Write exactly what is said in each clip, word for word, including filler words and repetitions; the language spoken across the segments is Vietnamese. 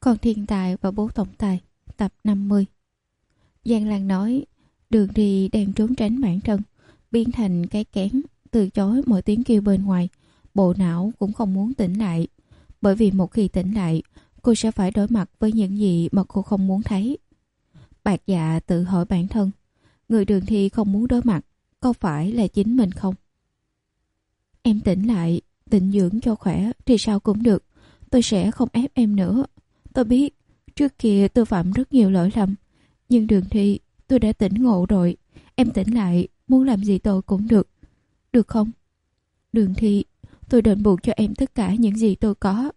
Con thiên tài và bố tổng tài, tập năm mươi. Giang Lan nói, Đường Đi đang trốn tránh bản thân, biến thành cái kén, từ chối mọi tiếng kêu bên ngoài. Bộ não cũng không muốn tỉnh lại, bởi vì một khi tỉnh lại, cô sẽ phải đối mặt với những gì mà cô không muốn thấy. Bạc Dạ tự hỏi bản thân, người Đường Thi không muốn đối mặt, có phải là chính mình không? Em tỉnh lại, tịnh dưỡng cho khỏe thì sao cũng được, tôi sẽ không ép em nữa. Tôi biết, trước kia tôi phạm rất nhiều lỗi lầm, nhưng Đường Thi, tôi đã tỉnh ngộ rồi. Em tỉnh lại, muốn làm gì tôi cũng được. Được không? Đường Thi, tôi đền bù cho em tất cả những gì tôi có.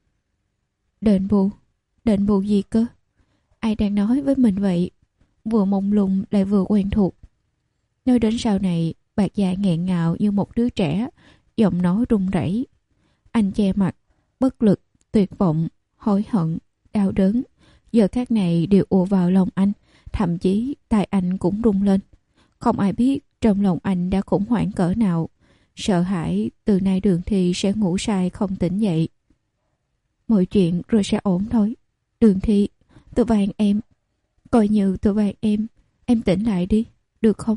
Đền bù? Đền bù gì cơ? Ai đang nói với mình vậy? Vừa mông lung lại vừa quen thuộc. Nói đến sau này, Bạc Dạ nghẹn ngào như một đứa trẻ, giọng nói run rẩy. Anh che mặt, bất lực, tuyệt vọng, hối hận, đau đớn, giờ khắc này đều ùa vào lòng anh, thậm chí tai anh cũng rung lên. Không ai biết trong lòng anh đã khủng hoảng cỡ nào, sợ hãi từ nay Đường Thi sẽ ngủ say không tỉnh dậy. Mọi chuyện rồi sẽ ổn thôi. Đường Thi, tôi van em, coi như tôi van em, em tỉnh lại đi, được không?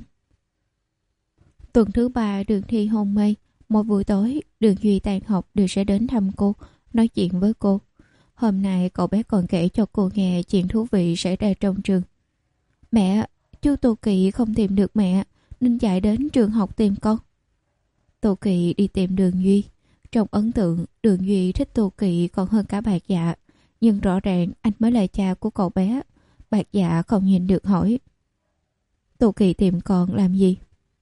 Tuần thứ ba Đường Thi hôn mê. Mỗi buổi tối, Đường Duy tan học đều sẽ đến thăm cô, nói chuyện với cô. Hôm nay cậu bé còn kể cho cô nghe chuyện thú vị xảy ra trong trường. Mẹ, chú Tô Kỵ không tìm được mẹ, nên chạy đến trường học tìm con. Tô Kỵ đi tìm Đường Duy. Trong ấn tượng, Đường Duy thích Tô Kỵ còn hơn cả Bạc Dạ. Nhưng rõ ràng anh mới là cha của cậu bé. Bạc Dạ không nhìn được hỏi, Tô Kỵ tìm con làm gì?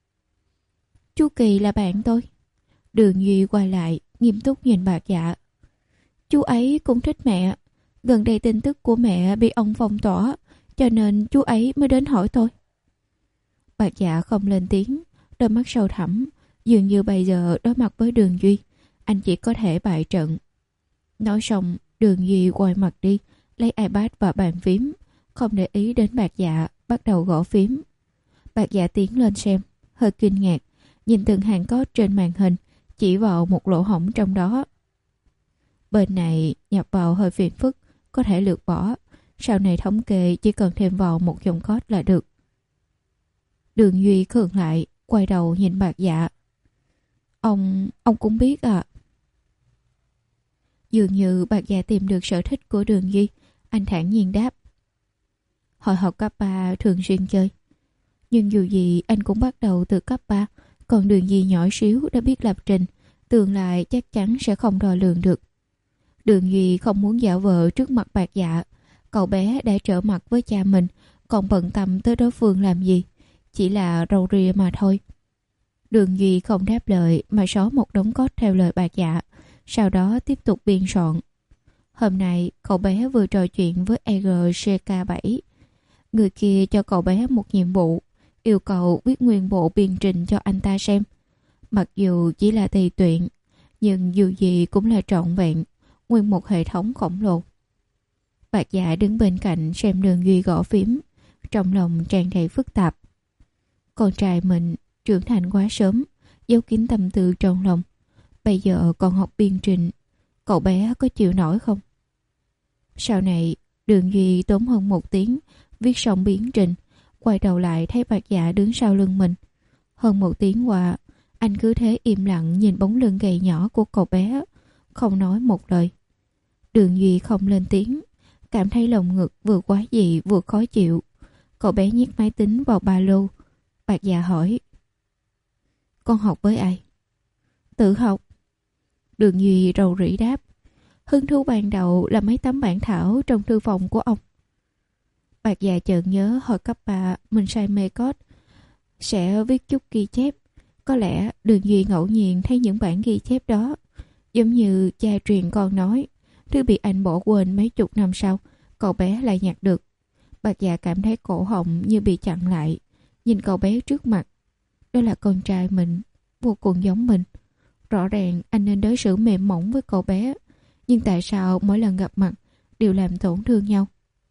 Chú Kỳ là bạn tôi. Đường Duy quay lại, nghiêm túc nhìn Bạc Dạ. Chú ấy cũng thích mẹ. Gần đây tin tức của mẹ bị ông phong tỏa, cho nên chú ấy mới đến hỏi tôi. Bạc Dạ không lên tiếng, đôi mắt sâu thẳm. Dường như bây giờ đối mặt với Đường Duy, anh chỉ có thể bại trận. Nói xong, Đường Duy quay mặt đi, lấy iPad và bàn phím, không để ý đến Bạc Dạ, bắt đầu gõ phím. Bạc Dạ tiến lên xem, hơi kinh ngạc, nhìn từng hàng code trên màn hình, chỉ vào một lỗ hổng trong đó. Bên này nhập vào hơi phiền phức, có thể lược bỏ. Sau này thống kê chỉ cần thêm vào một dòng code là được. Đường Duy khựng lại, quay đầu nhìn Bạc Dạ. Ông, ông cũng biết à? Dường như Bạc Dạ tìm được sở thích của Đường Duy, anh thản nhiên đáp. Hồi học cấp ba thường xuyên chơi. Nhưng dù gì anh cũng bắt đầu từ cấp ba, còn Đường Duy nhỏ xíu đã biết lập trình, tương lai chắc chắn sẽ không đo lường được. Đường Duy không muốn giả vờ trước mặt Bạc Dạ. Cậu bé đã trở mặt với cha mình, còn bận tâm tới đối phương làm gì, chỉ là râu ria mà thôi. Đường Duy không đáp lời mà xóa một đống code theo lời Bạc Dạ, sau đó tiếp tục biên soạn. Hôm nay cậu bé vừa trò chuyện với e rờ xê ca bảy. Người kia cho cậu bé một nhiệm vụ, yêu cầu viết nguyên bộ biên trình cho anh ta xem. Mặc dù chỉ là tùy tiện, nhưng dù gì cũng là trọn vẹn, nguyên một hệ thống khổng lồ. Bạc Dạ đứng bên cạnh xem Đường Duy gõ phím, trong lòng tràn đầy phức tạp. Con trai mình trưởng thành quá sớm, giấu kín tâm tư trong lòng. Bây giờ còn học biên trình, cậu bé có chịu nổi không? Sau này, Đường Duy tốn hơn một tiếng viết xong biên trình, quay đầu lại thấy Bạc Dạ đứng sau lưng mình. Hơn một tiếng qua, anh cứ thế im lặng nhìn bóng lưng gầy nhỏ của cậu bé, không nói một lời. Đường Duy không lên tiếng, cảm thấy lồng ngực vừa quá dị vừa khó chịu. Cậu bé nhét máy tính vào ba lô. Bạc Dạ hỏi, con học với ai? Tự học. Đường Duy rầu rĩ đáp. Hứng thú ban đầu là mấy tấm bản thảo trong thư phòng của ông. Bạc Dạ chợt nhớ hồi cấp ba mình say mê code, sẽ viết chút ghi chép. Có lẽ Đường Duy ngẫu nhiên thấy những bản ghi chép đó, giống như cha truyền con nói, thứ bị anh bỏ quên mấy chục năm sau, cậu bé lại nhặt được. Bạc Dạ cảm thấy cổ họng như bị chặn lại, nhìn cậu bé trước mặt. Đó là con trai mình, vô cùng giống mình. Rõ ràng anh nên đối xử mềm mỏng với cậu bé, nhưng tại sao mỗi lần gặp mặt đều làm tổn thương nhau?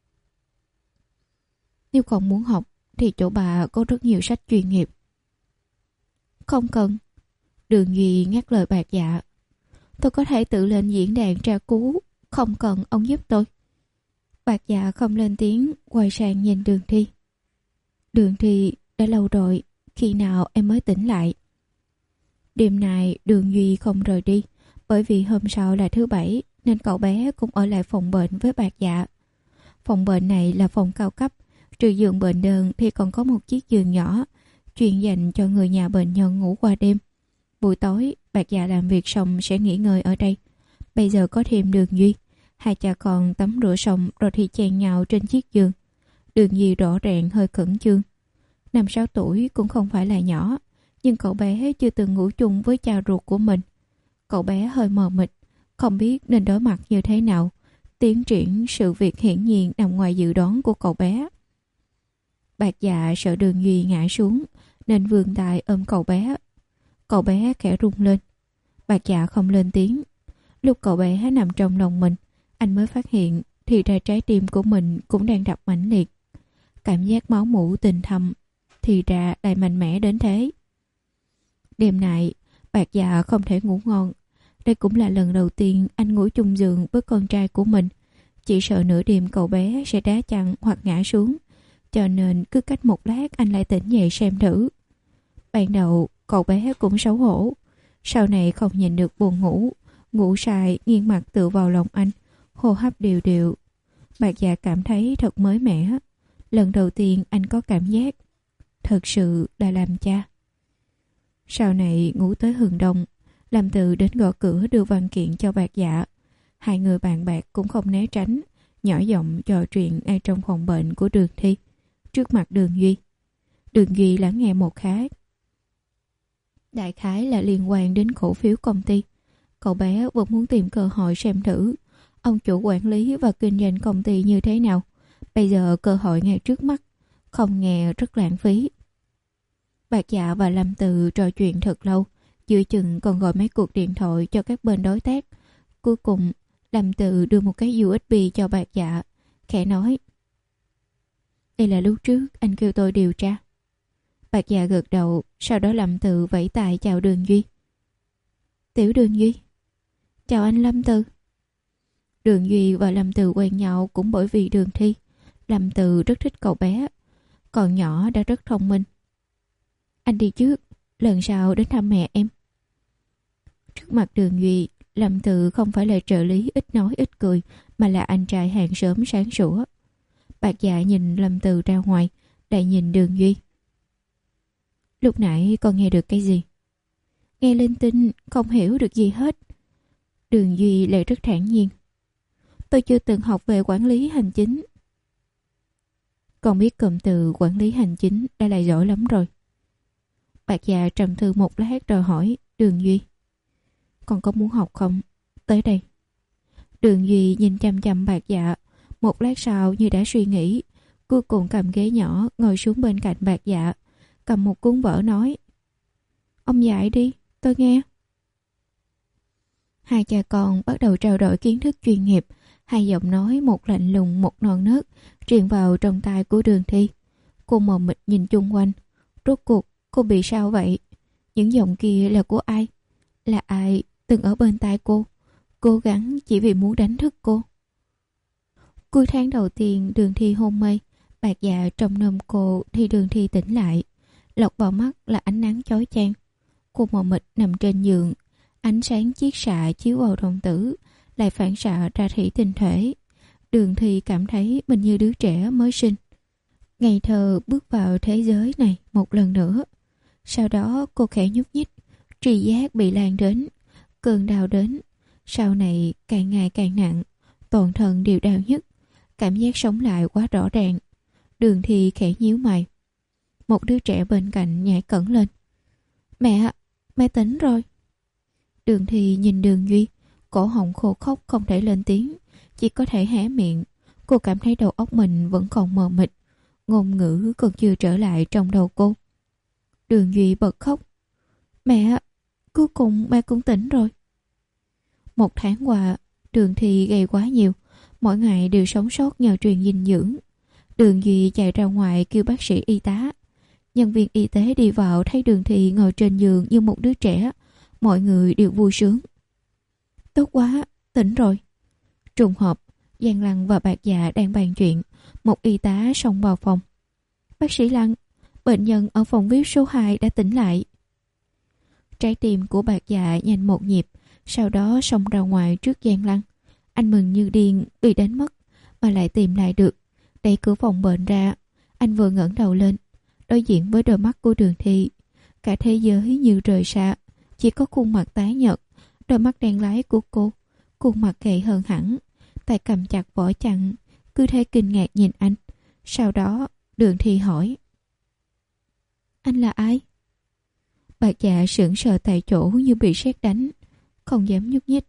Nếu còn muốn học thì chỗ bà có rất nhiều sách chuyên nghiệp. Không cần. Đường Duy ngắt lời Bạc Dạ. Tôi có thể tự lên diễn đàn tra cứu, không cần ông giúp tôi. Bạc Dạ không lên tiếng, quay sang nhìn Đường Thi. Đường Thi, đã lâu rồi, khi nào em mới tỉnh lại? Đêm nay Đường Duy không rời đi, bởi vì hôm sau là thứ bảy nên cậu bé cũng ở lại phòng bệnh với Bạc Dạ. Phòng bệnh này là phòng cao cấp, trừ giường bệnh đơn thì còn có một chiếc giường nhỏ chuyên dành cho người nhà bệnh nhân ngủ qua đêm. Buổi tối Bạc Dạ làm việc xong sẽ nghỉ ngơi ở đây. Bây giờ có thêm Đường Duy, hai cha con tắm rửa xong rồi thì chen nhau trên chiếc giường. Đường Duy rõ ràng hơi khẩn trương. Năm sáu tuổi cũng không phải là nhỏ, nhưng cậu bé chưa từng ngủ chung với cha ruột của mình. Cậu bé hơi mờ mịt, không biết nên đối mặt như thế nào. Tiến triển sự việc hiển nhiên nằm ngoài dự đoán của cậu bé. Bạc Dạ sợ Đường Duy ngã xuống nên vươn tay ôm cậu bé. Cậu bé khẽ rung lên. Bạc Dạ không lên tiếng. Lúc cậu bé nằm trong lòng mình, anh mới phát hiện thì ra trái tim của mình cũng đang đập mãnh liệt. Cảm giác máu mủ tình thâm thì ra lại mạnh mẽ đến thế. Đêm nay Bạc Dạ không thể ngủ ngon. Đây cũng là lần đầu tiên anh ngủ chung giường với con trai của mình. Chỉ sợ nửa đêm cậu bé sẽ đá chăn hoặc ngã xuống, cho nên cứ cách một lát anh lại tỉnh dậy xem thử. Ban đầu cậu bé cũng xấu hổ, sau này không nhìn được buồn ngủ, ngủ sai nghiêng mặt tựa vào lòng anh, hô hấp đều đều. Bạc Dạ cảm thấy thật mới mẻ. Lần đầu tiên anh có cảm giác thật sự là làm cha. Sau này ngủ tới hừng đông, Lâm Từ đến gõ cửa đưa văn kiện cho Bạc Dạ. Hai người bàn bạc cũng không né tránh, nhỏ giọng trò chuyện ngay trong phòng bệnh của Đường Thi, trước mặt Đường Duy. Đường Duy lắng nghe một khái. Đại khái là liên quan đến cổ phiếu công ty. Cậu bé vẫn muốn tìm cơ hội xem thử ông chủ quản lý và kinh doanh công ty như thế nào. Bây giờ cơ hội ngay trước mắt, không nghe rất lãng phí. Bạc Dạ và Lâm Từ trò chuyện thật lâu, giữa chừng còn gọi mấy cuộc điện thoại cho các bên đối tác. Cuối cùng Lâm Từ đưa một cái u ét bê cho Bạc Dạ, khẽ nói: đây là lúc trước anh kêu tôi điều tra. Bạc Dạ gật đầu, sau đó Lâm Từ vẫy tay chào Đường Duy. Tiểu Đường Duy. Chào anh Lâm Từ. Đường Duy và Lâm Từ quen nhau cũng bởi vì Đường Thi. Lâm Từ rất thích cậu bé, còn nhỏ đã rất thông minh. Anh đi trước, lần sau đến thăm mẹ em. Trước mặt Đường Duy, Lâm Từ không phải là trợ lý ít nói ít cười, mà là anh trai hàng xóm sáng sủa. Bạc Dạ nhìn Lâm Từ ra ngoài, lại nhìn Đường Duy. Lúc nãy con nghe được cái gì? Nghe linh tinh, không hiểu được gì hết. Đường Duy lại rất thản nhiên. Tôi chưa từng học về quản lý hành chính. Con biết cụm từ quản lý hành chính đã là giỏi lắm rồi. Bạc Dạ trầm tư một lát rồi hỏi Đường Duy: con có muốn học không? Tới đây. Đường Duy nhìn chăm chăm Bạc Dạ, một lát sau như đã suy nghĩ, cuối cùng cầm ghế nhỏ ngồi xuống bên cạnh Bạc Dạ, cầm một cuốn vở nói: ông dạy đi, tôi nghe. Hai cha con bắt đầu trao đổi kiến thức chuyên nghiệp, hai giọng nói một lạnh lùng một non nớt truyền vào trong tai của Đường Thi. Cô mờ mịt nhìn chung quanh. Rốt cuộc cô bị sao vậy? Những giọng kia là của ai? Là ai từng ở bên tai cô, cố gắng chỉ vì muốn đánh thức cô? Cuối tháng đầu tiên Đường Thi hôn mê, Bạc Dạ trong nôm cô thì Đường Thi tỉnh lại. Lọt vào mắt là ánh nắng chói chang. Cô mờ mịt nằm trên giường, ánh sáng chiết xạ chiếu vào đồng tử, lại phản xạ ra thủy tinh thể. Đường Thi cảm thấy mình như đứa trẻ mới sinh, ngây thơ bước vào thế giới này một lần nữa. Sau đó cô khẽ nhúc nhích, tri giác bị lan đến, cơn đau đến. Sau này càng ngày càng nặng, toàn thân đều đau nhức, cảm giác sống lại quá rõ ràng. Đường Thi khẽ nhíu mày. Một đứa trẻ bên cạnh nhảy cẫng lên. Mẹ, mẹ tỉnh rồi. Đường Thi nhìn Đường Duy, cổ họng khô khốc không thể lên tiếng, chỉ có thể hé miệng. Cô cảm thấy đầu óc mình vẫn còn mờ mịt, ngôn ngữ còn chưa trở lại trong đầu cô. Đường Duy bật khóc. Mẹ, cuối cùng mẹ cũng tỉnh rồi. Một tháng qua, Đường Thi gầy quá nhiều, mỗi ngày đều sống sót nhờ truyền dinh dưỡng. Đường Duy chạy ra ngoài kêu bác sĩ y tá. Nhân viên y tế đi vào thấy Đường Thi ngồi trên giường như một đứa trẻ, mọi người đều vui sướng. Tốt quá, tỉnh rồi. Trùng hợp, Giang Lăng và Bạc Dạ đang bàn chuyện, một y tá xông vào phòng. Bác sĩ Lăng, bệnh nhân ở phòng vi ai pi số hai đã tỉnh lại. Trái tim của Bạc Dạ nhanh một nhịp, sau đó xông ra ngoài trước Giang Lăng. Anh mừng như điên bị đánh mất mà lại tìm lại được. Đẩy cửa phòng bệnh ra, anh vừa ngẩng đầu lên, đối diện với đôi mắt của Đường Thi. Cả thế giới như rời xa, chỉ có khuôn mặt tái nhợt, đôi mắt đen láy của cô, khuôn mặt gầy hơn hẳn, tay cầm chặt vỏ chặn, cứ thế kinh ngạc nhìn anh. Sau đó Đường Thi hỏi: Anh là ai? Bạc Dạ sững sờ tại chỗ như bị sét đánh, không dám nhúc nhích.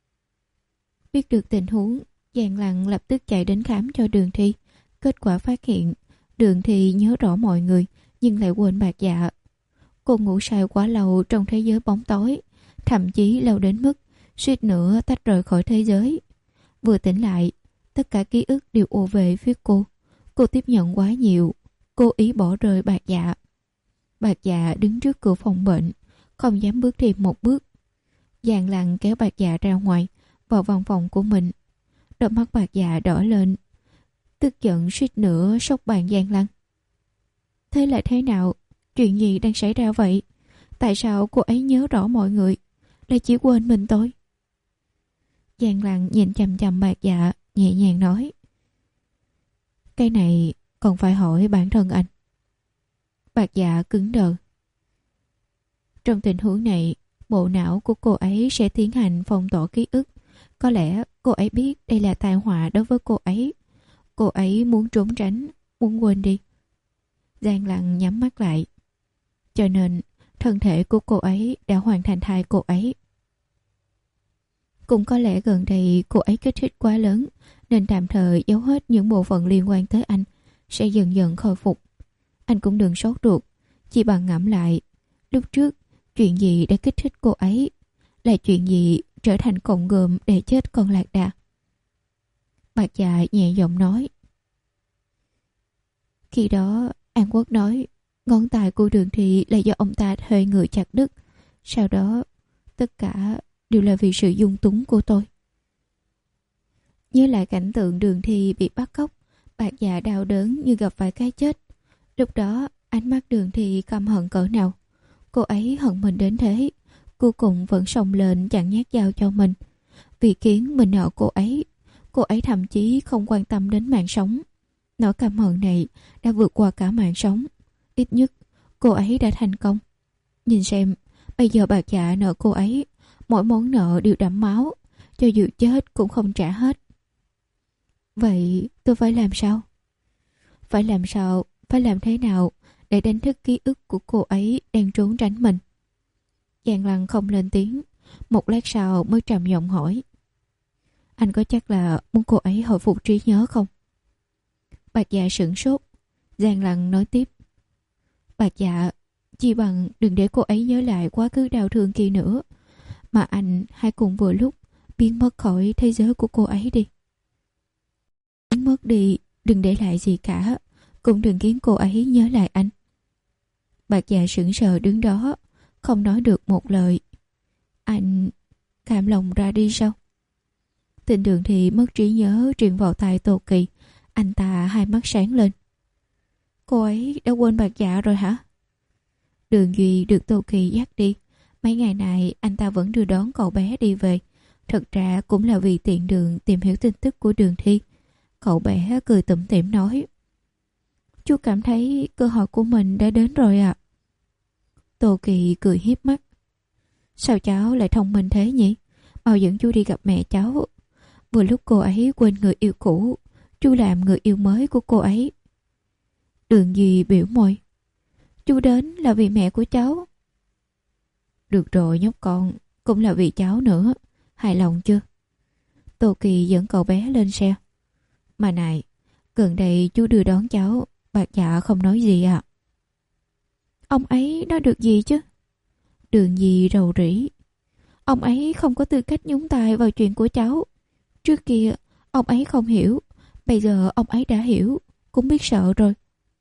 Biết được tình huống, Giang Lăng lập tức chạy đến khám cho Đường Thi. Kết quả phát hiện Đường Thi nhớ rõ mọi người nhưng lại quên Bạc Dạ. Cô ngủ say quá lâu trong thế giới bóng tối, thậm chí lâu đến mức suýt nữa tách rời khỏi thế giới. Vừa tỉnh lại, tất cả ký ức đều ùa về phía cô. Cô tiếp nhận quá nhiều, cố ý bỏ rơi Bạc Dạ. Bạc Dạ đứng trước cửa phòng bệnh, không dám bước thêm một bước. Giang Lăng kéo Bạc Dạ ra ngoài, vào văn phòng của mình. Đôi mắt Bạc Dạ đỏ lên, tức giận suýt nữa sốc bàn Giang Lăng. Thế là thế nào? Chuyện gì đang xảy ra vậy? Tại sao cô ấy nhớ rõ mọi người, lại chỉ quên mình tôi? Giang Lăng nhìn chằm chằm Bạc Dạ, nhẹ nhàng nói: Cái này còn phải hỏi bản thân anh. Bạc Dạ cứng đờ. Trong tình huống này, bộ não của cô ấy sẽ tiến hành phong tỏa ký ức. Có lẽ cô ấy biết đây là tai họa đối với cô ấy. Cô ấy muốn trốn tránh, muốn quên đi. Giang Lăng nhắm mắt lại. Cho nên thân thể của cô ấy đã hoàn thành thai cô ấy. Cũng có lẽ gần đây cô ấy kích thích quá lớn, nên tạm thời giấu hết những bộ phận liên quan tới anh, sẽ dần dần khôi phục. Anh cũng đừng sốt ruột, chỉ bằng ngẫm lại, lúc trước chuyện gì đã kích thích cô ấy, là chuyện gì trở thành cọng gươm để chết con lạc đà. Bạc Dạ nhẹ giọng nói: Khi đó An Quốc nói ngón tay của Đường Thi là do ông ta thuê người chặt đứt. Sau đó tất cả đều là vì sự dung túng của tôi. Nhớ lại cảnh tượng Đường Thi bị bắt cóc, Bạc Dạ đau đớn như gặp phải cái chết. Lúc đó ánh mắt Đường Thi căm hận cỡ nào. Cô ấy hận mình đến thế, cuối cùng vẫn xông lên chặn nhát dao cho mình. Vì khiến mình nợ cô ấy, cô ấy thậm chí không quan tâm đến mạng sống. Nỗi căm hận này đã vượt qua cả mạng sống. Ít nhất cô ấy đã thành công. Nhìn xem, bây giờ Bạc Dạ nợ cô ấy, mỗi món nợ đều đẫm máu, cho dù chết cũng không trả hết. Vậy tôi phải làm sao? Phải làm sao, phải làm thế nào để đánh thức ký ức của cô ấy đang trốn tránh mình? Giang Lăng không lên tiếng, một lát sau mới trầm giọng hỏi: Anh có chắc là muốn cô ấy hồi phục trí nhớ không? Bạc Dạ sửng sốt. Giang Lăng nói tiếp: Bạc Dạ, chỉ bằng đừng để cô ấy nhớ lại quá khứ đau thương kia nữa, mà anh hãy cùng vừa lúc biến mất khỏi thế giới của cô ấy đi. Biến mất đi, đừng để lại gì cả, cũng đừng khiến cô ấy nhớ lại anh. Bạc Dạ sững sờ đứng đó, không nói được một lời. Anh cam lòng ra đi sao? Tin Đường Thi mất trí nhớ truyền vào tai Tô Kỳ. Anh ta hai mắt sáng lên. Cô ấy đã quên Bạc Dạ rồi hả? Đường Duy được Tô Kỳ dắt đi. Mấy ngày này anh ta vẫn đưa đón cậu bé đi về. Thật ra cũng là vì tiện đường tìm hiểu tin tức của Đường Thi. Cậu bé cười tủm tỉm nói: Chú cảm thấy cơ hội của mình đã đến rồi ạ. À? Tô Kỳ cười hiếp mắt. Sao cháu lại thông minh thế nhỉ? Mau dẫn chú đi gặp mẹ cháu. Vừa lúc cô ấy quên người yêu cũ, chú làm người yêu mới của cô ấy. Đường Duy biểu môi. Chú đến là vì mẹ của cháu. Được rồi nhóc con, cũng là vì cháu nữa. Hài lòng chưa? Tô Kỳ dẫn cậu bé lên xe. Mà này, gần đây chú đưa đón cháu, Bạc Dạ không nói gì à? Ông ấy nói được gì chứ? Đường Duy rầu rĩ. Ông ấy không có tư cách nhúng tay vào chuyện của cháu. Trước kia ông ấy không hiểu, bây giờ ông ấy đã hiểu, cũng biết sợ rồi.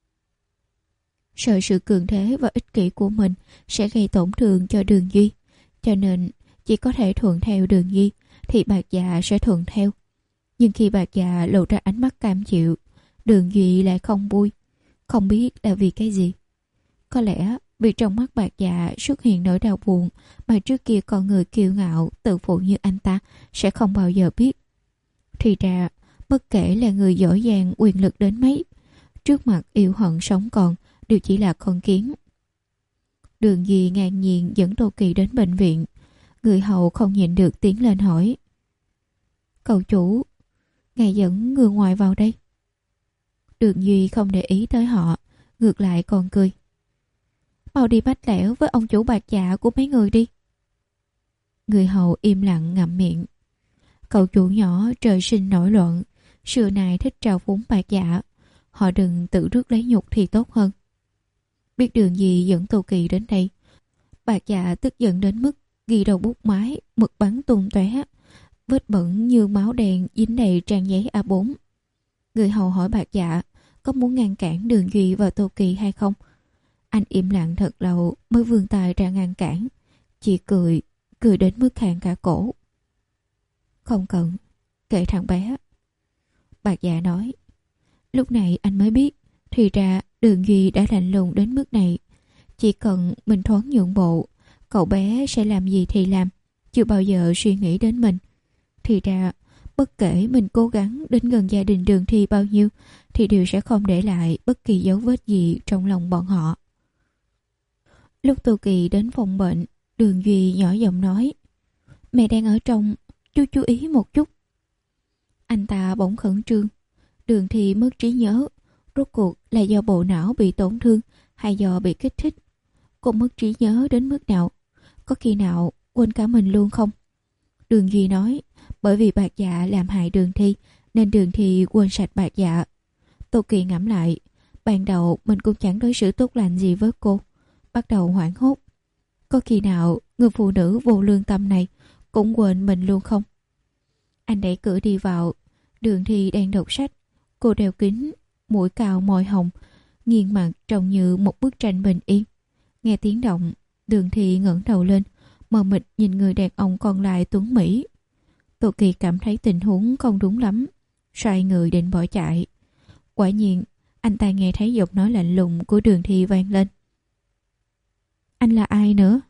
Sợ sự cường thế và ích kỷ của mình sẽ gây tổn thương cho Đường Duy, cho nên chỉ có thể thuận theo Đường Duy thì Bạc Dạ sẽ thuận theo. Nhưng khi Bạc Dạ lộ ra ánh mắt cam chịu, Đường Duy lại không vui. Không biết là vì cái gì. Có lẽ vì trong mắt Bạc Dạ xuất hiện nỗi đau buồn mà trước kia con người kiêu ngạo, tự phụ như anh ta sẽ không bao giờ biết. Thì ra, bất kể là người giỏi giang quyền lực đến mấy, trước mặt yêu hận sống còn đều chỉ là con kiến. Đường Duy ngang nhiên dẫn Tô Kỳ đến bệnh viện. Người hầu không nhịn được tiến lên hỏi: "Cậu chủ, ngài dẫn người ngoài vào đây?" Đường Duy không để ý tới họ, ngược lại còn cười: "Mau đi bách lẻo với ông chủ Bạc Dạ của mấy người đi." Người hầu im lặng ngậm miệng. Cậu chủ nhỏ trời sinh nổi loạn, xưa nay thích trào phúng Bạc Dạ. Họ đừng tự rước lấy nhục thì tốt hơn. Biết Đường Duy dẫn Tô Kỳ đến đây, Bạc Dạ tức giận đến mức ghi đầu bút máy, mực bắn tung tóe, vết bẩn như máu đen dính đầy trang giấy a bốn. Người hầu hỏi Bạc Dạ có muốn ngăn cản Đường Duy và Tô Kỳ hay không. Anh im lặng thật lâu mới vươn tay ra ngăn cản, chỉ cười, cười đến mức khàn cả cổ. "Không cần, kệ thằng bé." Bạc Dạ nói. Lúc này anh mới biết, thì ra Đường Duy đã lạnh lùng đến mức này. Chỉ cần mình thoáng nhượng bộ, cậu bé sẽ làm gì thì làm, chưa bao giờ suy nghĩ đến mình. Thì ra, bất kể mình cố gắng đến gần gia đình Đường Thi bao nhiêu, thì đều sẽ không để lại bất kỳ dấu vết gì trong lòng bọn họ. Lúc Tô Kỳ đến phòng bệnh, Đường Duy nhỏ giọng nói: "Mẹ đang ở trong, chú chú ý một chút." Anh ta bỗng khẩn trương. Đường Thi mất trí nhớ, rốt cuộc là do bộ não bị tổn thương hay do bị kích thích? Cô mất trí nhớ đến mức nào? Có khi nào quên cả mình luôn không? Đường Duy nói, bởi vì Bạc Dạ làm hại Đường Thi nên Đường Thi quên sạch Bạc Dạ. Tô Kỳ ngẫm lại, ban đầu mình cũng chẳng đối xử tốt lành gì với cô, bắt đầu hoảng hốt. Có khi nào người phụ nữ vô lương tâm này cũng quên mình luôn không? Anh đẩy cửa đi vào. Đường Thi đang đọc sách. Cô đeo kính, mũi cao môi hồng, nghiêng mặt trông như một bức tranh bình yên. Nghe tiếng động, Đường Thi ngẩng đầu lên, mờ mịt nhìn người đàn ông còn lại tuấn mỹ. Tô Kỳ cảm thấy tình huống không đúng lắm, xoay người định bỏ chạy. Quả nhiên, anh ta nghe thấy giọng nói lạnh lùng của Đường Thi vang lên. "Anh là ai nữa?"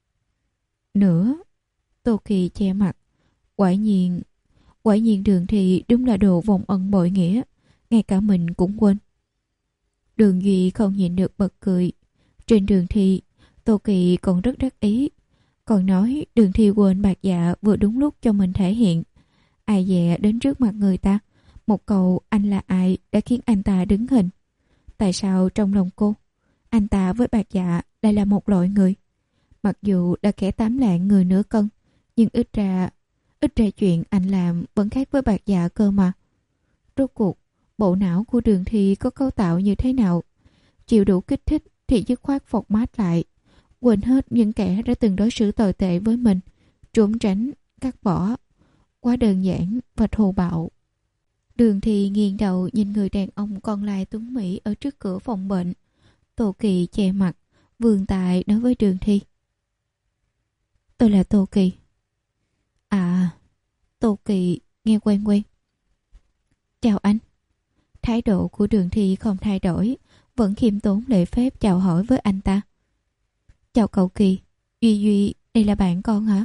Nữa. Tô Kỳ che mặt. Quả nhiên, quả nhiên Đường Thi đúng là đồ vong ân bội nghĩa, ngay cả mình cũng quên. Đường Duy không nhịn được bật cười. Trên Đường Thi, Tô Kỳ còn rất đắc ý, còn nói Đường Thi quên Bạc Dạ vừa đúng lúc cho mình thể hiện. Ai dè đến trước mặt người ta, một câu "anh là ai" đã khiến anh ta đứng hình. Tại sao trong lòng cô, anh ta với Bạc Dạ lại là một loại người? Mặc dù là kẻ tám lạng người nửa cân, nhưng ít ra ít ra chuyện anh làm vẫn khác với Bạc Dạ cơ mà. Rốt cuộc bộ não của Đường Thi có cấu tạo như thế nào? Chịu đủ kích thích thì dứt khoát phột mát lại, quên hết những kẻ đã từng đối xử tồi tệ với mình, trốn tránh, cắt bỏ. Quá đơn giản và thô bạo. Đường Thi nghiêng đầu nhìn người đàn ông còn lại tuấn mỹ ở trước cửa phòng bệnh. Tô Kỳ che mặt, vươn tay nói với Đường Thi: "Tôi là Tô Kỳ." "À." Tô Kỳ nghe quen quen. "Chào anh." Thái độ của Đường Thi không thay đổi, vẫn khiêm tốn lễ phép chào hỏi với anh ta. "Chào cậu Kỳ, Duy Duy, đây là bạn con hả?"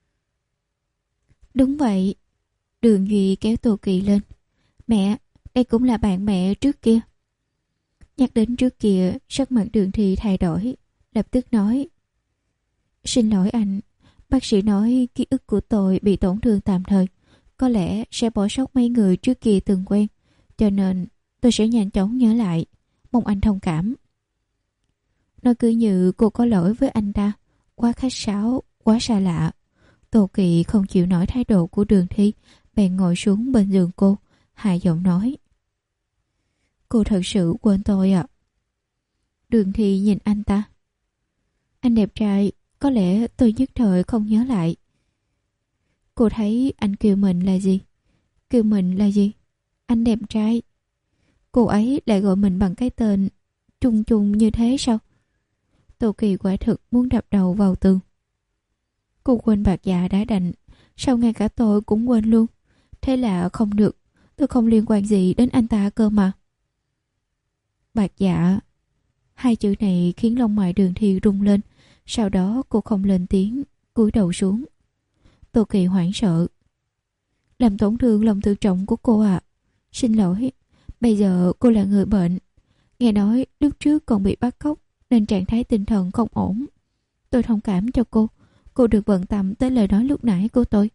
"Đúng vậy." Đường Duy kéo Tô Kỳ lên. "Mẹ, đây cũng là bạn mẹ trước kia." Nhắc đến trước kia, sắc mặt Đường Thi thay đổi, lập tức nói: "Xin lỗi anh, bác sĩ nói ký ức của tôi bị tổn thương tạm thời, có lẽ sẽ bỏ sót mấy người trước kia từng quen, cho nên tôi sẽ nhanh chóng nhớ lại, mong anh thông cảm." Nó cứ như cô có lỗi với anh ta, quá khách sáo, quá xa lạ. Tô Kỳ không chịu nổi thái độ của Đường Thi, bèn ngồi xuống bên giường cô, hạ giọng nói: "Cô thật sự quên tôi ạ." Đường Thi nhìn anh ta. "Anh đẹp trai, có lẽ tôi nhất thời không nhớ lại." Cô thấy anh kêu mình là gì? Kêu mình là gì? Anh đẹp trai. Cô ấy lại gọi mình bằng cái tên chung chung như thế sao? Tô Kỳ quả thực muốn đập đầu vào tường. Cô quên Bạc Dạ đã đành, sao ngay cả tôi cũng quên luôn? Thế là không được, tôi không liên quan gì đến anh ta cơ mà. Bạc Dạ. Hai chữ này khiến lông mày Đường Thi rung lên. Sau đó cô không lên tiếng, cúi đầu xuống. Tô Kỳ hoảng sợ. Làm tổn thương lòng tự trọng của cô ạ. À. Xin lỗi, bây giờ cô là người bệnh. Nghe nói lúc trước còn bị bắt cóc nên trạng thái tinh thần không ổn. Tôi thông cảm cho cô. Cô được bận tâm tới lời nói lúc nãy của tôi.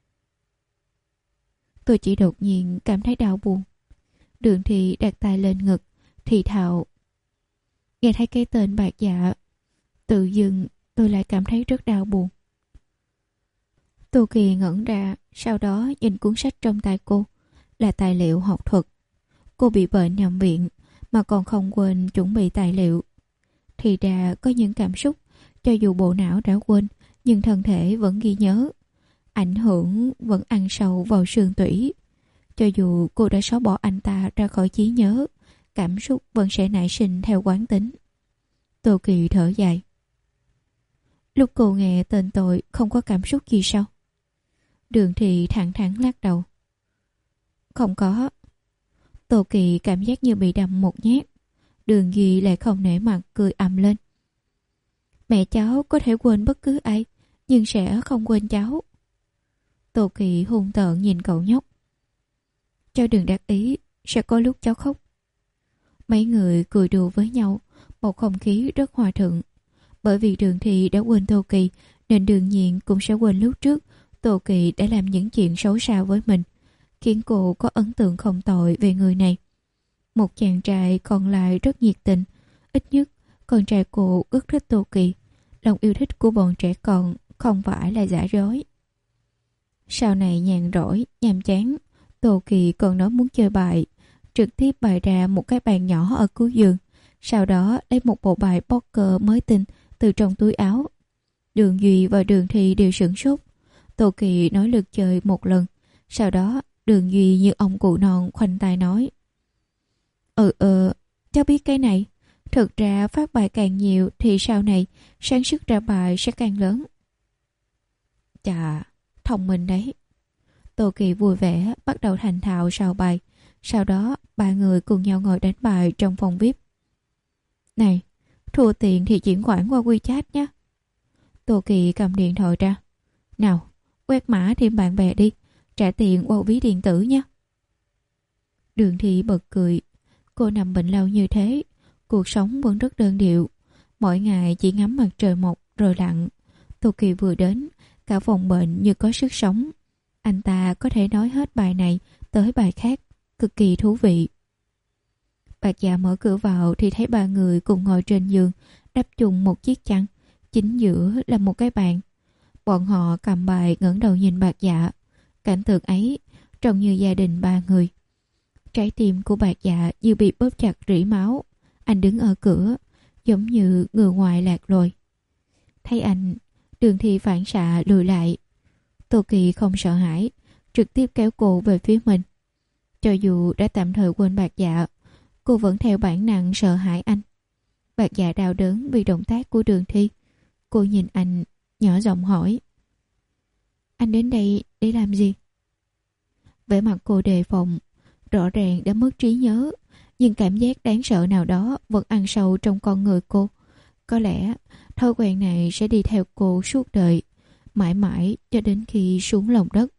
Tôi chỉ đột nhiên cảm thấy đau buồn. Đường Thi đặt tay lên ngực, thì thào. Nghe thấy cái tên Bạc Dạ, tự dưng tôi lại cảm thấy rất đau buồn. Tô Kỳ ngẩn ra, sau đó nhìn cuốn sách trong tay cô, là tài liệu học thuật. Cô bị bệnh nằm viện mà còn không quên chuẩn bị tài liệu. Thì ra có những cảm xúc, cho dù bộ não đã quên, nhưng thân thể vẫn ghi nhớ. Ảnh hưởng vẫn ăn sâu vào xương tủy. Cho dù cô đã xóa bỏ anh ta ra khỏi trí nhớ, cảm xúc vẫn sẽ nảy sinh theo quán tính. Tô Kỳ thở dài. Lúc cô nghe tên tội không có cảm xúc gì sao? Đường Thị thẳng thắn lắc đầu. Không có. Tô Kỳ cảm giác như bị đâm một nhát. Đường Duy lại không nể mặt cười ầm lên. Mẹ cháu có thể quên bất cứ ai, nhưng sẽ không quên cháu. Tô Kỳ hung tợn nhìn cậu nhóc. Cháu đừng đắc ý, sẽ có lúc cháu khóc. Mấy người cười đùa với nhau, một không khí rất hòa thuận. Bởi vì Đường Thị đã quên Tô Kỳ, nên đương nhiên cũng sẽ quên lúc trước Tô Kỳ đã làm những chuyện xấu xa với mình, khiến cô có ấn tượng không tồi về người này. Một chàng trai còn lại rất nhiệt tình, ít nhất con trai cô rất thích Tô Kỳ. Lòng yêu thích của bọn trẻ con không phải là giả dối. Sau này nhàn rỗi, nhàm chán, Tô Kỳ còn nói muốn chơi bài, trực tiếp bày ra một cái bàn nhỏ ở cuối giường, sau đó lấy một bộ bài poker mới tinh từ trong túi áo. Đường Duy và Đường Thi đều sửng sốt. Tô Kỳ nói lượt chơi một lần, sau đó Đường Duy như ông cụ non khoanh tay nói. Ừ ờ, cháu biết cái này. Thực ra phát bài càng nhiều thì sau này sáng sức ra bài sẽ càng lớn. Chà, thông minh đấy. Tô Kỳ vui vẻ bắt đầu thành thạo sào bài. Sau đó ba người cùng nhau ngồi đánh bài trong phòng vi ai pi. Này, thua tiền thì chuyển khoản qua WeChat nhé. Tô Kỳ cầm điện thoại ra. Nào, quét mã thêm bạn bè đi, trả tiền qua ví điện tử nhé. Đường Thị bật cười. Cô nằm bệnh lâu như thế, cuộc sống vẫn rất đơn điệu. Mỗi ngày chỉ ngắm mặt trời mọc rồi lặn. Tô Kỳ vừa đến, cả phòng bệnh như có sức sống. Anh ta có thể nói hết bài này tới bài khác, cực kỳ thú vị. Bạc Dạ mở cửa vào thì thấy ba người cùng ngồi trên giường, đắp chung một chiếc chăn. Chính giữa là một cái bàn. Bọn họ cầm bài ngẩng đầu nhìn Bạc Dạ. Cảnh tượng ấy trông như gia đình ba người. Trái tim của Bạc Dạ như bị bóp chặt rỉ máu. Anh đứng ở cửa, giống như người ngoài lạc lối. Thấy anh, Đường Thi phản xạ lùi lại. Tô Kỳ không sợ hãi, trực tiếp kéo cô về phía mình. Cho dù đã tạm thời quên Bạc Dạ, cô vẫn theo bản năng sợ hãi anh. Bạc Dạ đau đớn vì động tác của Đường Thi. Cô nhìn anh, nhỏ giọng hỏi. Anh đến đây để làm gì? Vẻ mặt cô đề phòng, rõ ràng đã mất trí nhớ, nhưng cảm giác đáng sợ nào đó vẫn ăn sâu trong con người cô. Có lẽ thói quen này sẽ đi theo cô suốt đời, mãi mãi cho đến khi xuống lòng đất.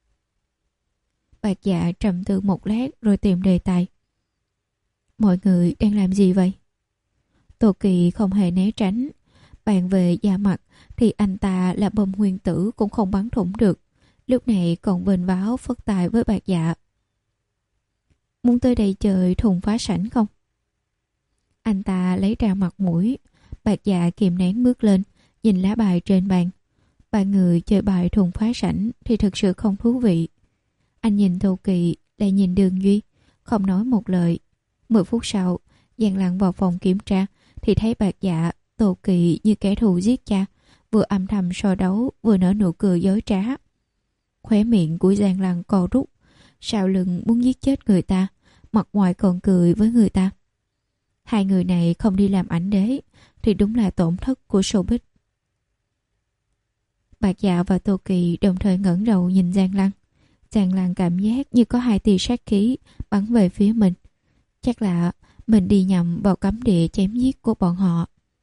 Bạc Dạ trầm tư một lát rồi tìm đề tài. Mọi người đang làm gì vậy? Tô Kỳ không hề né tránh. Bàn về da mặt thì anh ta là bom nguyên tử cũng không bắn thủng được. Lúc này còn vênh váo phất tài với Bạc Dạ. Muốn tới đây chơi thùng phá sảnh không? Anh ta lấy ra mặt mũi. Bạc Dạ kìm nén bước lên, nhìn lá bài trên bàn. Ba người chơi bài thùng phá sảnh thì thực sự không thú vị. Anh nhìn Tô Kỳ, lại nhìn Đường Duy, không nói một lời. Mười phút sau, Giang Lăng vào phòng kiểm tra thì thấy Bạc Dạ, Tô Kỳ như kẻ thù giết cha, vừa âm thầm so đấu vừa nở nụ cười dối trá. Khóe miệng của Giang Lăng co rút, sau lưng muốn giết chết người ta, mặt ngoài còn cười với người ta. Hai người này không đi làm ảnh đế thì đúng là tổn thất của showbiz. Bạc Dạ và Tô Kỳ đồng thời ngẩng đầu nhìn Giang Lăng. Chàng Lan cảm giác như có hai tia sát khí bắn về phía mình. Chắc là mình đi nhầm vào cấm địa chém giết của bọn họ.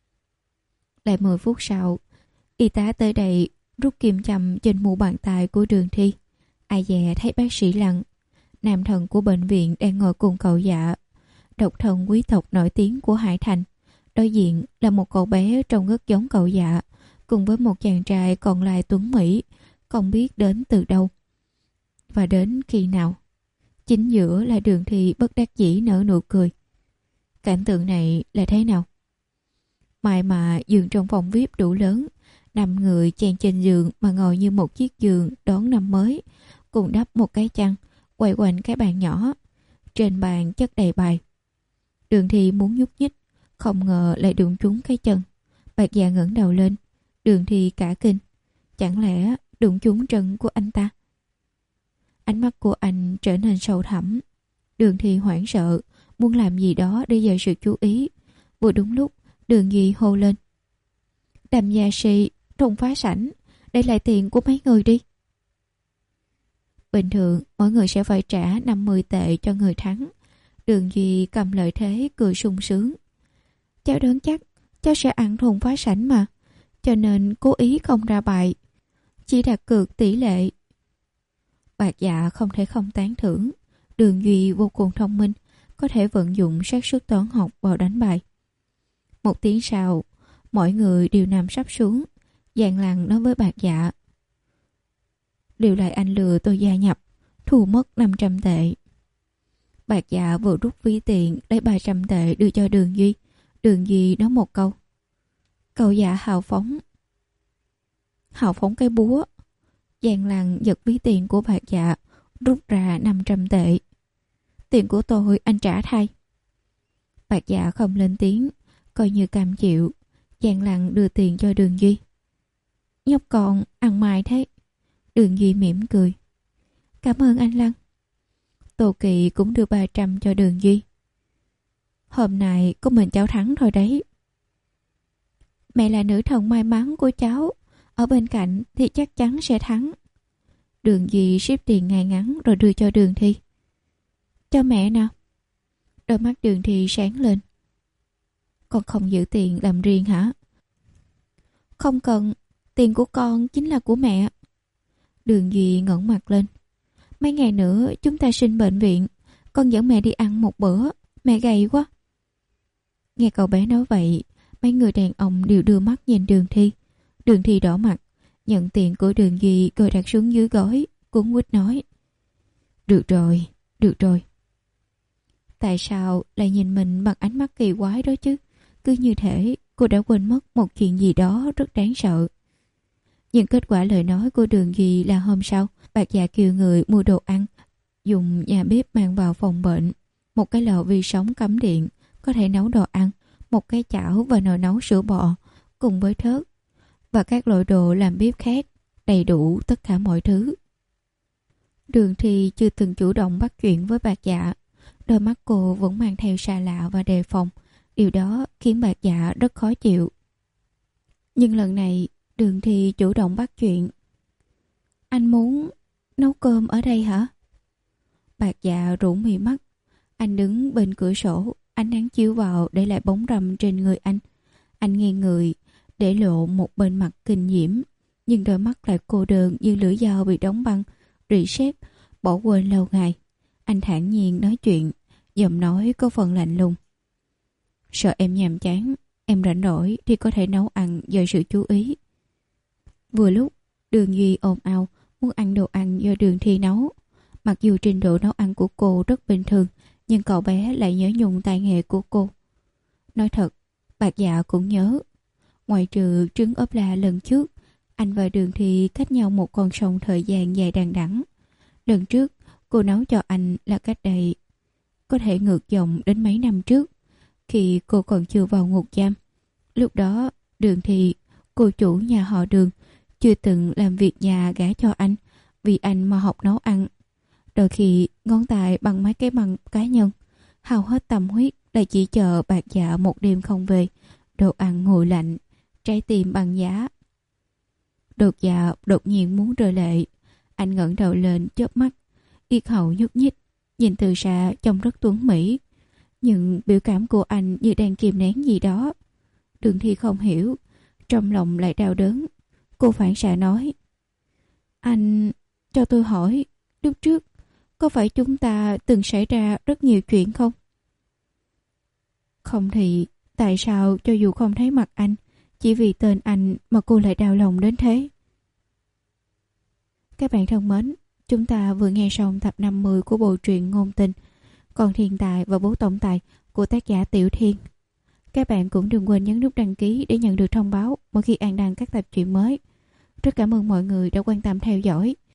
Lại mười phút sau, y tá tới đây rút kim châm trên mu bàn tay của Đường Thi. Ai dè thấy bác sĩ Lăng, nam thần của bệnh viện, đang ngồi cùng cậu Dạ, độc thân quý tộc nổi tiếng của Hải Thành. Đối diện là một cậu bé trông rất giống cậu Dạ, cùng với một chàng trai còn lại tuấn mỹ, không biết đến từ đâu và đến khi nào. Chính giữa là Đường Thi bất đắc dĩ nở nụ cười. Cảnh tượng này là thế nào? Mai mà giường trong phòng vi ai pi đủ lớn, năm người chen trên giường mà ngồi như một chiếc giường đón năm mới, cùng đắp một cái chăn, quay quanh cái bàn nhỏ. Trên bàn chất đầy bài. Đường Thi muốn nhúc nhích, không ngờ lại đụng trúng cái chân. Bạc Dạ ngẩng đầu lên. Đường Thi cả kinh. Chẳng lẽ đụng trúng chân của anh ta? Ánh mắt của anh trở nên sâu thẳm. Đường Thi hoảng sợ, muốn làm gì đó để dời sự chú ý. Vừa đúng lúc, Đường Duy hô lên: Đàm gia sĩ, thùng phá sảnh, để lại tiền của mấy người đi. Bình thường, mỗi người sẽ phải trả năm mươi tệ cho người thắng. Đường Duy cầm lợi thế cười sung sướng. Cháu đoán chắc, cháu sẽ ăn thùng phá sảnh mà, cho nên cố ý không ra bài, chỉ đặt cược tỷ lệ. Bạc Dạ không thể không tán thưởng. Đường Duy vô cùng thông minh, có thể vận dụng xác suất toán học vào đánh bài. Một tiếng sau, mọi người đều nằm sắp xuống. Giang Lăng nói với Bạc Dạ: Điều lại anh lừa tôi gia nhập, thua mất năm trăm tệ. Bạc Dạ vừa rút ví tiền lấy ba trăm tệ đưa cho Đường Duy. Đường Duy nói một câu: Cậu Dạ hào phóng. Hào phóng cái búa. Giang Lăng giật ví tiền của Bạc Dạ, rút ra năm trăm tệ. Tiền của tôi anh trả thay. Bạc Dạ không lên tiếng, coi như cam chịu. Giang Lăng đưa tiền cho Đường Duy. Nhóc con ăn mài thế. Đường Duy mỉm cười. Cảm ơn anh Lăng. Tô Kỳ cũng đưa ba trăm cho Đường Duy. Hôm nay có mình cháu thắng thôi đấy. Mẹ là nữ thần may mắn của cháu, ở bên cạnh thì chắc chắn sẽ thắng. Đường Duy xếp tiền ngay ngắn rồi đưa cho Đường Thi. Cho mẹ nào. Đôi mắt Đường Thi sáng lên. Con không giữ tiền làm riêng hả? Không cần, tiền của con chính là của mẹ. Đường Duy ngẩng mặt lên. Mấy ngày nữa chúng ta sinh bệnh viện, con dẫn mẹ đi ăn một bữa, mẹ gầy quá. Nghe cậu bé nói vậy, mấy người đàn ông đều đưa mắt nhìn Đường Thi. Đường Thi đỏ mặt, nhận tiền của Đường Duy rồi đặt xuống dưới gối, cuống quýt nói: Được rồi, được rồi. Tại sao lại nhìn mình bằng ánh mắt kỳ quái đó chứ? Cứ như thể cô đã quên mất một chuyện gì đó rất đáng sợ. Nhưng kết quả lời nói của Đường Duy là hôm sau, Bạc Dạ kêu người mua đồ ăn, dùng nhà bếp mang vào phòng bệnh. Một cái lò vi sóng cắm điện, có thể nấu đồ ăn, một cái chảo và nồi nấu sữa bò, cùng với thớt và các loại đồ làm bếp khác, đầy đủ tất cả mọi thứ. Đường Thi chưa từng chủ động bắt chuyện với Bạc Dạ. Đôi mắt cô vẫn mang theo xa lạ và đề phòng. Điều đó khiến Bạc Dạ rất khó chịu. Nhưng lần này Đường Thi chủ động bắt chuyện. Anh muốn nấu cơm ở đây hả? Bạc Dạ rũ mì mắt. Anh đứng bên cửa sổ, ánh nắng chiếu vào để lại bóng râm trên người anh. Anh nghiêng người để lộ một bên mặt kinh diễm, nhưng đôi mắt lại cô đơn như lưỡi dao bị đóng băng, rỉ sét, bỏ quên lâu ngày. Anh thản nhiên nói chuyện, giọng nói có phần lạnh lùng. Sợ em nhàm chán, em rảnh rỗi thì có thể nấu ăn dời sự chú ý. Vừa lúc Đường Duy ồn ào muốn ăn đồ ăn do Đường Thi nấu. Mặc dù trình độ nấu ăn của cô rất bình thường, nhưng cậu bé lại nhớ nhung tài nghệ của cô. Nói thật, Bạc Dạ cũng nhớ. Ngoại trừ trứng ốp la lần trước, anh và Đường Thi cách nhau một con sông thời gian dài đằng đẵng. Lần trước cô nấu cho anh là cách đây có thể ngược dòng đến mấy năm trước, khi cô còn chưa vào ngục giam. Lúc đó Đường Thi, cô chủ nhà họ Đường, chưa từng làm việc nhà gả cho anh, vì anh mà học nấu ăn. Đôi khi ngón tay bằng mấy cái bằng cá nhân, hao hết tâm huyết lại chỉ chờ Bạc Dạ một đêm không về, đồ ăn nguội lạnh, trái tim bằng giá. Đột Dạ đột nhiên muốn rơi lệ. Anh ngẩng đầu lên chớp mắt, yết hầu nhúc nhích, nhìn từ xa trông rất tuấn mỹ. Nhưng biểu cảm của anh như đang kìm nén gì đó. Đường Thi không hiểu, trong lòng lại đau đớn. Cô phản xạ nói: Anh, cho tôi hỏi, lúc trước có phải chúng ta từng xảy ra rất nhiều chuyện không? Không thì tại sao cho dù không thấy mặt anh, chỉ vì tên anh mà cô lại đau lòng đến thế? Các bạn thân mến, chúng ta vừa nghe xong tập năm mươi của bộ truyện Ngôn Tình, Còn Thiên Tài và Bố Tổng Tài của tác giả Tiểu Thiên. Các bạn cũng đừng quên nhấn nút đăng ký để nhận được thông báo mỗi khi An đăng các tập truyện mới. Rất cảm ơn mọi người đã quan tâm theo dõi.